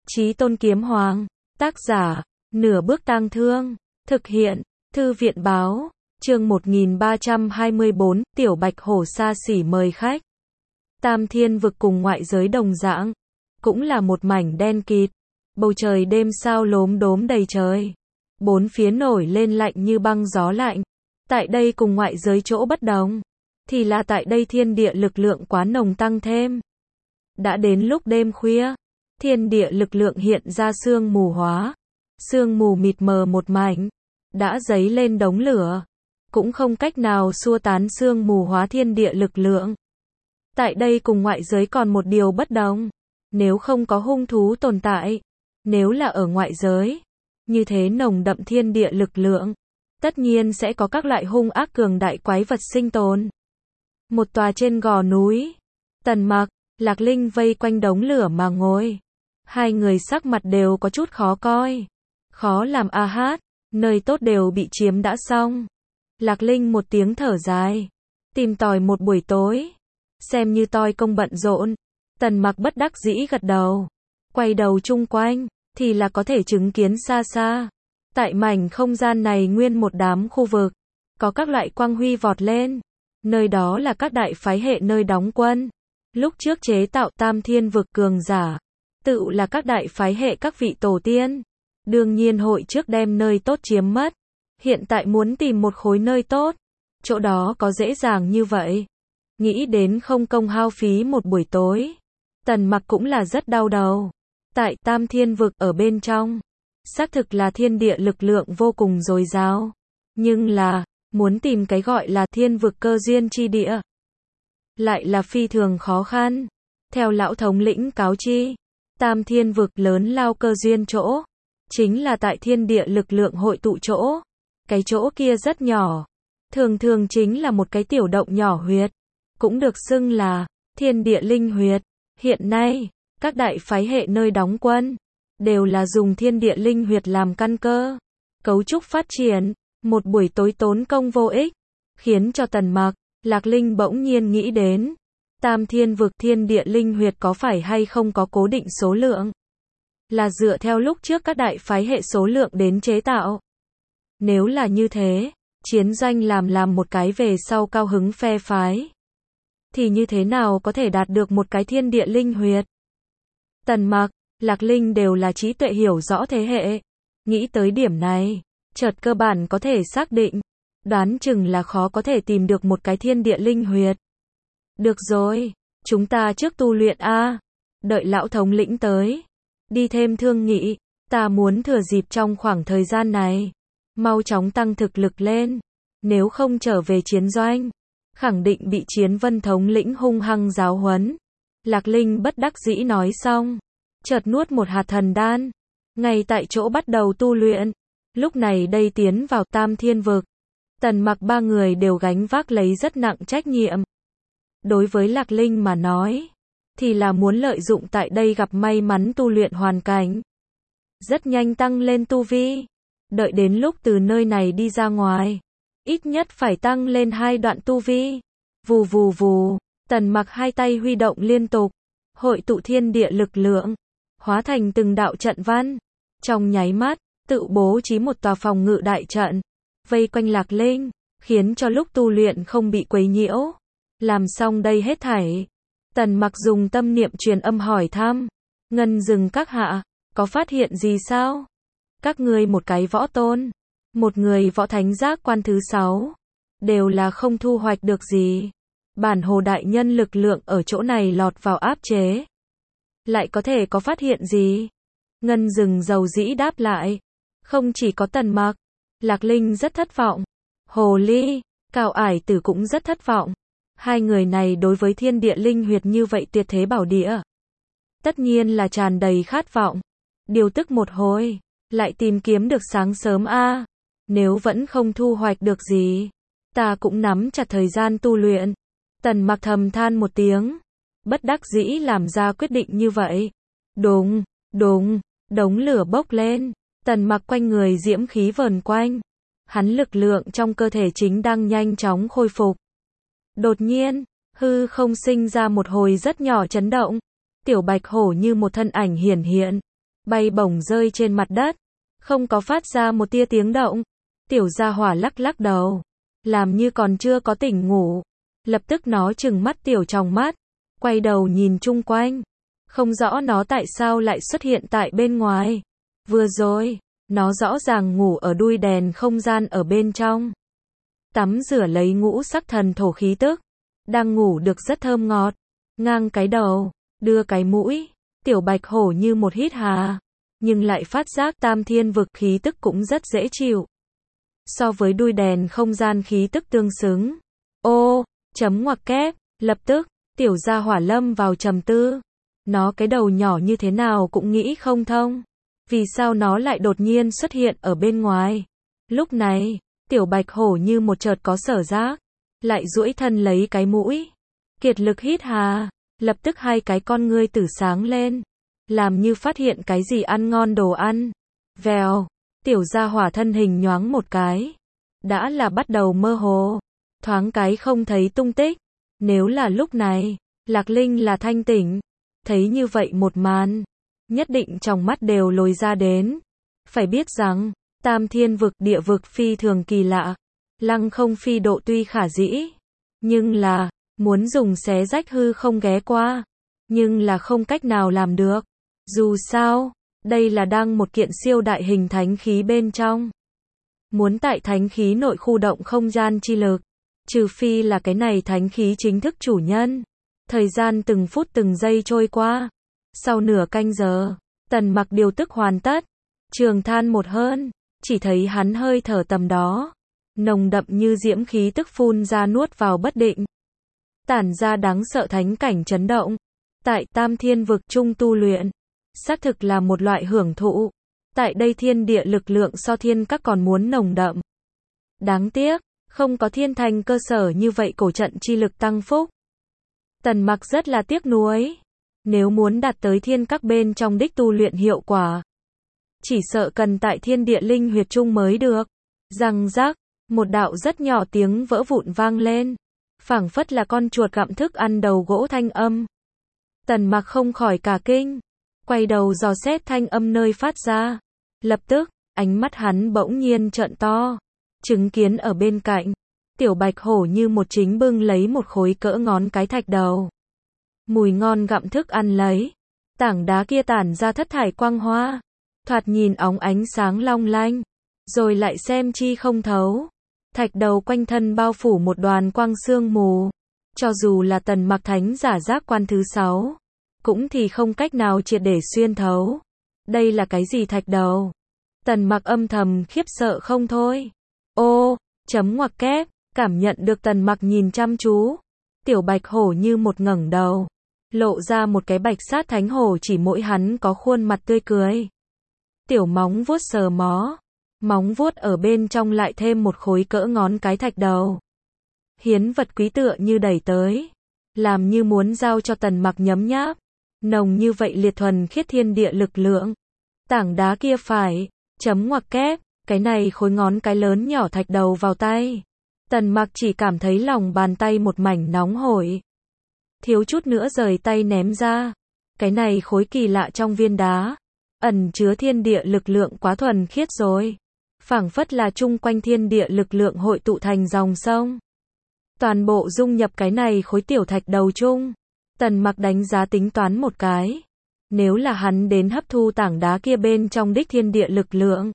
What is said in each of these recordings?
Chí Tôn Kiếm Hoàng. Tác giả, Nửa Bước Tang Thương. Thực hiện, Thư viện Báo. Chương 1324, Tiểu Bạch Hổ xa xỉ mời khách. Tam Thiên Vực cùng ngoại giới đồng dạng, cũng là một mảnh đen kịt. Bầu trời đêm sao lốm đốm đầy trời. Bốn phía nổi lên lạnh như băng gió lạnh. Tại đây cùng ngoại giới chỗ bất đồng, thì là tại đây thiên địa lực lượng quá nồng tăng thêm. Đã đến lúc đêm khuya, thiên địa lực lượng hiện ra sương mù hóa. Sương mù mịt mờ một mảnh, đã dấy lên đống lửa, cũng không cách nào xua tán sương mù hóa thiên địa lực lượng. Tại đây cùng ngoại giới còn một điều bất đồng, nếu không có hung thú tồn tại, nếu là ở ngoại giới, như thế nồng đậm thiên địa lực lượng, tất nhiên sẽ có các loại hung ác cường đại quái vật sinh tồn. Một tòa trên gò núi, Tần Mặc, Lạc Linh vây quanh đống lửa mà ngồi. Hai người sắc mặt đều có chút khó coi. Khó làm a hát, nơi tốt đều bị chiếm đã xong. Lạc Linh một tiếng thở dài, tìm tòi một buổi tối, xem như toi công bận rộn. Tần Mặc bất đắc dĩ gật đầu, quay đầu chung quanh, thì là có thể chứng kiến xa xa. Tại mảnh không gian này nguyên một đám khu vực, có các loại quang huy vọt lên. Nơi đó là các đại phái hệ nơi đóng quân. Lúc trước chế tạo Tam Thiên Vực cường giả, tự là các đại phái hệ các vị tổ tiên. Đương nhiên hội trước đem nơi tốt chiếm mất. Hiện tại muốn tìm một khối nơi tốt, chỗ đó có dễ dàng như vậy. Nghĩ đến không công hao phí một buổi tối, Tần Mặc cũng là rất đau đầu. Tại Tam Thiên Vực ở bên trong, xác thực là thiên địa lực lượng vô cùng dồi dào. Nhưng là, muốn tìm cái gọi là thiên vực cơ duyên chi địa, lại là phi thường khó khăn. Theo lão thống lĩnh cáo chi, Tam Thiên Vực lớn lao cơ duyên chỗ, chính là tại thiên địa lực lượng hội tụ chỗ. Cái chỗ kia rất nhỏ, thường thường chính là một cái tiểu động nhỏ huyệt, cũng được xưng là thiên địa linh huyệt. Hiện nay, các đại phái hệ nơi đóng quân, đều là dùng thiên địa linh huyệt làm căn cơ, cấu trúc phát triển. Một buổi tối tốn công vô ích, khiến cho Tần Mặc, Lạc Linh bỗng nhiên nghĩ đến, Tam Thiên Vực thiên địa linh huyệt có phải hay không có cố định số lượng, là dựa theo lúc trước các đại phái hệ số lượng đến chế tạo. Nếu là như thế, chiến doanh làm một cái về sau cao hứng phe phái, thì như thế nào có thể đạt được một cái thiên địa linh huyệt? Tần Mặc, Lạc Linh đều là trí tuệ hiểu rõ thế hệ, nghĩ tới điểm này, chợt cơ bản có thể xác định, đoán chừng là khó có thể tìm được một cái thiên địa linh huyệt. Được rồi, chúng ta trước tu luyện a, đợi lão thống lĩnh tới, đi thêm thương nghị. Ta muốn thừa dịp trong khoảng thời gian này, mau chóng tăng thực lực lên, nếu không trở về chiến doanh, khẳng định bị Chiến Vân thống lĩnh hung hăng giáo huấn. Lạc Linh bất đắc dĩ nói xong, chợt nuốt một hạt thần đan, ngay tại chỗ bắt đầu tu luyện. Lúc này đây tiến vào Tam Thiên Vực, Tần Mặc ba người đều gánh vác lấy rất nặng trách nhiệm. Đối với Lạc Linh mà nói, thì là muốn lợi dụng tại đây gặp may mắn tu luyện hoàn cảnh, rất nhanh tăng lên tu vi. Đợi đến lúc từ nơi này đi ra ngoài, ít nhất phải tăng lên 2 đoạn tu vi. Vù vù vù, Tần Mặc hai tay huy động liên tục, hội tụ thiên địa lực lượng, hóa thành từng đạo trận văn. Trong nháy mắt, tự bố trí một tòa phòng ngự đại trận, vây quanh Lạc Linh, khiến cho lúc tu luyện không bị quấy nhiễu. Làm xong đây hết thảy, Tần Mặc dùng tâm niệm truyền âm hỏi thăm, Ngân Rừng các hạ, có phát hiện gì sao? Các ngươi một cái võ tôn, một người võ thánh giác quan thứ 6, đều là không thu hoạch được gì. Bản hồ đại nhân lực lượng ở chỗ này lọt vào áp chế, lại có thể có phát hiện gì? Ngân Rừng dầu dĩ đáp lại. Không chỉ có Tần Mặc, Lạc Linh rất thất vọng, Hồ Ly, Cao Ải Tử cũng rất thất vọng. Hai người này đối với thiên địa linh huyệt như vậy tuyệt thế bảo địa, tất nhiên là tràn đầy khát vọng. Điều tức một hồi, lại tìm kiếm được sáng sớm a. Nếu vẫn không thu hoạch được gì, ta cũng nắm chặt thời gian tu luyện. Tần Mặc thầm than một tiếng, bất đắc dĩ làm ra quyết định như vậy. Đùng, đùng, đống lửa bốc lên. Tần Mặc quanh người diễm khí vờn quanh, hắn lực lượng trong cơ thể chính đang nhanh chóng khôi phục. Đột nhiên, hư không sinh ra một hồi rất nhỏ chấn động, tiểu bạch hổ như một thân ảnh hiển hiện, bay bổng rơi trên mặt đất, không có phát ra một tia tiếng động. Tiểu gia hỏa lắc lắc đầu, làm như còn chưa có tỉnh ngủ. Lập tức nó trừng mắt tiểu tròng mắt, quay đầu nhìn chung quanh. Không rõ nó tại sao lại xuất hiện tại bên ngoài. Vừa rồi, nó rõ ràng ngủ ở đuôi đèn không gian ở bên trong. Tắm rửa lấy ngũ sắc thần thổ khí tức. Đang ngủ được rất thơm ngọt. Ngang cái đầu, đưa cái mũi. Tiểu bạch hổ như một hít hà. Nhưng lại phát giác tam thiên vực khí tức cũng rất dễ chịu. So với đuôi đèn không gian khí tức tương xứng. Ô, chấm ngoặc kép, lập tức, tiểu gia hỏa lâm vào trầm tư. Nó cái đầu nhỏ như thế nào cũng nghĩ không thông. Vì sao nó lại đột nhiên xuất hiện ở bên ngoài? Lúc này, tiểu bạch hổ như một chợt có sở giác. Lại duỗi thân lấy cái mũi. Kiệt lực hít hà. Lập tức hai cái con ngươi tử sáng lên. Làm như phát hiện cái gì ăn ngon đồ ăn. Vèo, tiểu gia hỏa thân hình nhoáng một cái. Đã là bắt đầu mơ hồ. Thoáng cái không thấy tung tích. Nếu là lúc này, Lạc Linh là thanh tỉnh. Thấy như vậy một màn, nhất định trong mắt đều lồi ra đến. Phải biết rằng, tam thiên vực địa vực phi thường kỳ lạ. Lăng không phi độ tuy khả dĩ. Nhưng là, muốn dùng xé rách hư không ghé qua. Nhưng là không cách nào làm được. Dù sao, đây là đang một kiện siêu đại hình thánh khí bên trong. Muốn tại thánh khí nội khu động không gian chi lực. Trừ phi là cái này thánh khí chính thức chủ nhân. Thời gian từng phút từng giây trôi qua. Sau nửa canh giờ, Tần Mặc điều tức hoàn tất. Trường than một hơn, chỉ thấy hắn hơi thở tầm đó. Nồng đậm như diễm khí tức phun ra nuốt vào bất định. Tản ra đáng sợ thánh cảnh chấn động. Tại tam thiên vực trung tu luyện. Xác thực là một loại hưởng thụ. Tại đây thiên địa lực lượng so thiên các còn muốn nồng đậm. Đáng tiếc, không có thiên thành cơ sở như vậy cổ trận chi lực tăng phúc. Tần Mặc rất là tiếc nuối. Nếu muốn đạt tới thiên các bên trong đích tu luyện hiệu quả, chỉ sợ cần tại thiên địa linh huyệt trung mới được. Răng rắc, một đạo rất nhỏ tiếng vỡ vụn vang lên. Phảng phất là con chuột gặm thức ăn đầu gỗ thanh âm. Tần Mặc không khỏi cả kinh. Quay đầu dò xét thanh âm nơi phát ra. Lập tức, ánh mắt hắn bỗng nhiên trợn to. Chứng kiến ở bên cạnh, tiểu bạch hổ như một chính bưng lấy một khối cỡ ngón cái thạch đầu. Mùi ngon gặm thức ăn lấy. Tảng đá kia tản ra thất thải quang hoa. Thoạt nhìn óng ánh sáng long lanh. Rồi lại xem chi không thấu. Thạch đầu quanh thân bao phủ một đoàn quang sương mù. Cho dù là Tần Mặc thánh giả giác quan thứ 6. Cũng thì không cách nào triệt để xuyên thấu. Đây là cái gì thạch đầu? Tần Mặc âm thầm khiếp sợ không thôi. Ô, chấm ngoặc kép, cảm nhận được Tần Mặc nhìn chăm chú. Tiểu bạch hổ như một ngẩng đầu. Lộ ra một cái bạch sát thánh hổ chỉ mỗi hắn có khuôn mặt tươi cười. Tiểu móng vuốt sờ mó. Móng vuốt ở bên trong lại thêm một khối cỡ ngón cái thạch đầu. Hiến vật quý tựa như đẩy tới. Làm như muốn giao cho Tần Mặc nhấm nháp. Nồng như vậy liệt thuần khiết thiên địa lực lượng. Tảng đá kia phải, chấm ngoặc kép, cái này khối ngón cái lớn nhỏ thạch đầu vào tay. Tần Mặc chỉ cảm thấy lòng bàn tay một mảnh nóng hổi. Thiếu chút nữa rời tay ném ra. Cái này khối kỳ lạ trong viên đá. Ẩn chứa thiên địa lực lượng quá thuần khiết rồi. Phảng phất là chung quanh thiên địa lực lượng hội tụ thành dòng sông. Toàn bộ dung nhập cái này khối tiểu thạch đầu chung. Tần Mặc đánh giá tính toán một cái. Nếu là hắn đến hấp thu tảng đá kia bên trong đích thiên địa lực lượng.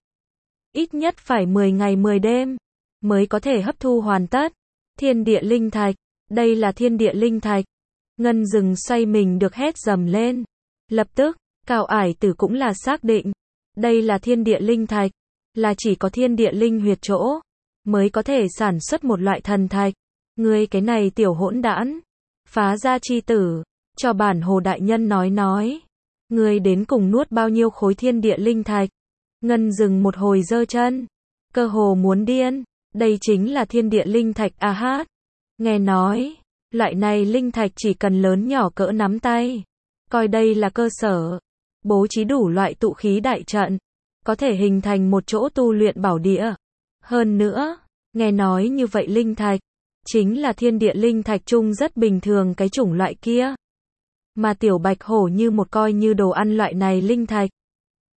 Ít nhất phải 10 ngày 10 đêm. Mới có thể hấp thu hoàn tất. Thiên địa linh thạch. Đây là thiên địa linh thạch. Ngân rừng xoay mình được hét dầm lên. Lập tức, Cao Ải Tử cũng là xác định. Đây là thiên địa linh thạch. Là chỉ có thiên địa linh huyệt chỗ. Mới có thể sản xuất một loại thần thạch. Ngươi cái này tiểu hỗn đản. Phá gia chi tử. Cho bản hồ đại nhân nói. Ngươi đến cùng nuốt bao nhiêu khối thiên địa linh thạch. Ngân rừng một hồi giơ chân. Cơ hồ muốn điên. Đây chính là thiên địa linh thạch a hát. Nghe nói. Loại này linh thạch chỉ cần lớn nhỏ cỡ nắm tay. Coi đây là cơ sở. Bố trí đủ loại tụ khí đại trận. Có thể hình thành một chỗ tu luyện bảo địa. Hơn nữa, nghe nói như vậy linh thạch. Chính là thiên địa linh thạch chung rất bình thường cái chủng loại kia. Mà tiểu bạch hổ như một coi như đồ ăn loại này linh thạch.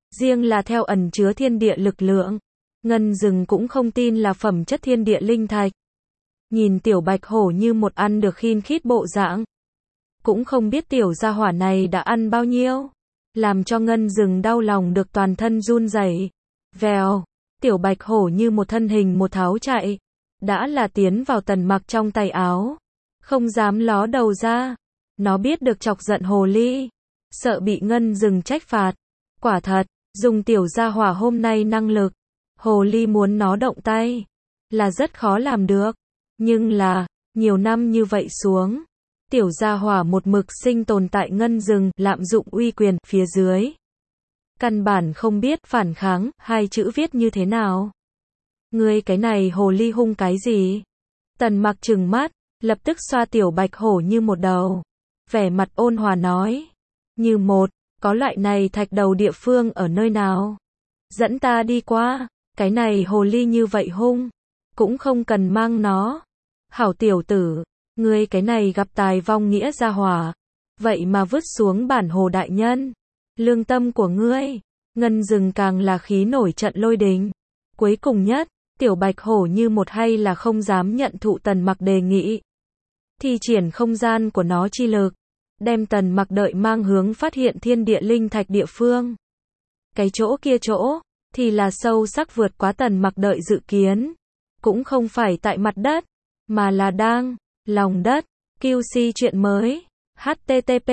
Riêng là theo ẩn chứa thiên địa lực lượng, Ngân Dừng cũng không tin là phẩm chất thiên địa linh thạch. Nhìn tiểu bạch hổ như một ăn được khin khít bộ dạng. Cũng không biết tiểu gia hỏa này đã ăn bao nhiêu. Làm cho Ngân Dừng đau lòng được toàn thân run rẩy. Vèo, tiểu bạch hổ như một thân hình một tháo chạy. Đã là tiến vào Tần Mặc trong tay áo. Không dám ló đầu ra. Nó biết được chọc giận hồ ly. Sợ bị Ngân Dừng trách phạt. Quả thật, dùng tiểu gia hỏa hôm nay năng lực. Hồ ly muốn nó động tay. Là rất khó làm được. Nhưng là, nhiều năm như vậy xuống. Tiểu gia hỏa một mực sinh tồn tại Ngân Dừng, lạm dụng uy quyền, phía dưới. Căn bản không biết phản kháng, hai chữ viết như thế nào. Ngươi cái này hồ ly hung cái gì? Tần Mặc trừng mắt, lập tức xoa tiểu bạch hổ như một đầu. Vẻ mặt ôn hòa nói. Như một, có loại này thạch đầu địa phương ở nơi nào? Dẫn ta đi qua, cái này hồ ly như vậy hung. Cũng không cần mang nó. Hảo tiểu tử, ngươi cái này gặp tài vong nghĩa gia hỏa. Vậy mà vứt xuống bản hồ đại nhân. Lương tâm của ngươi. Ngân Dừng càng là khí nổi trận lôi đình. Cuối cùng nhất, tiểu bạch hổ như một hay là không dám nhận thụ Tần Mặc đề nghị. Thi triển không gian của nó chi lực. Đem Tần Mặc đợi mang hướng phát hiện thiên địa linh thạch địa phương. Cái chỗ kia chỗ, thì là sâu sắc vượt quá Tần Mặc đợi dự kiến. Cũng không phải tại mặt đất, mà là đang, lòng đất. QC chuyện mới. http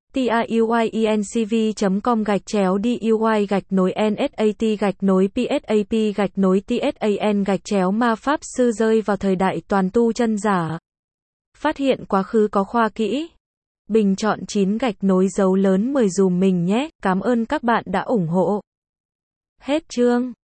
tauy_nsat_psap_psan _ ma pháp sư rơi vào thời đại toàn tu chân giả. Phát hiện quá khứ có khoa kỹ. Bình chọn 9 gạch nối dấu lớn 10 dùm mình nhé. Cảm ơn các bạn đã ủng hộ. Hết chương.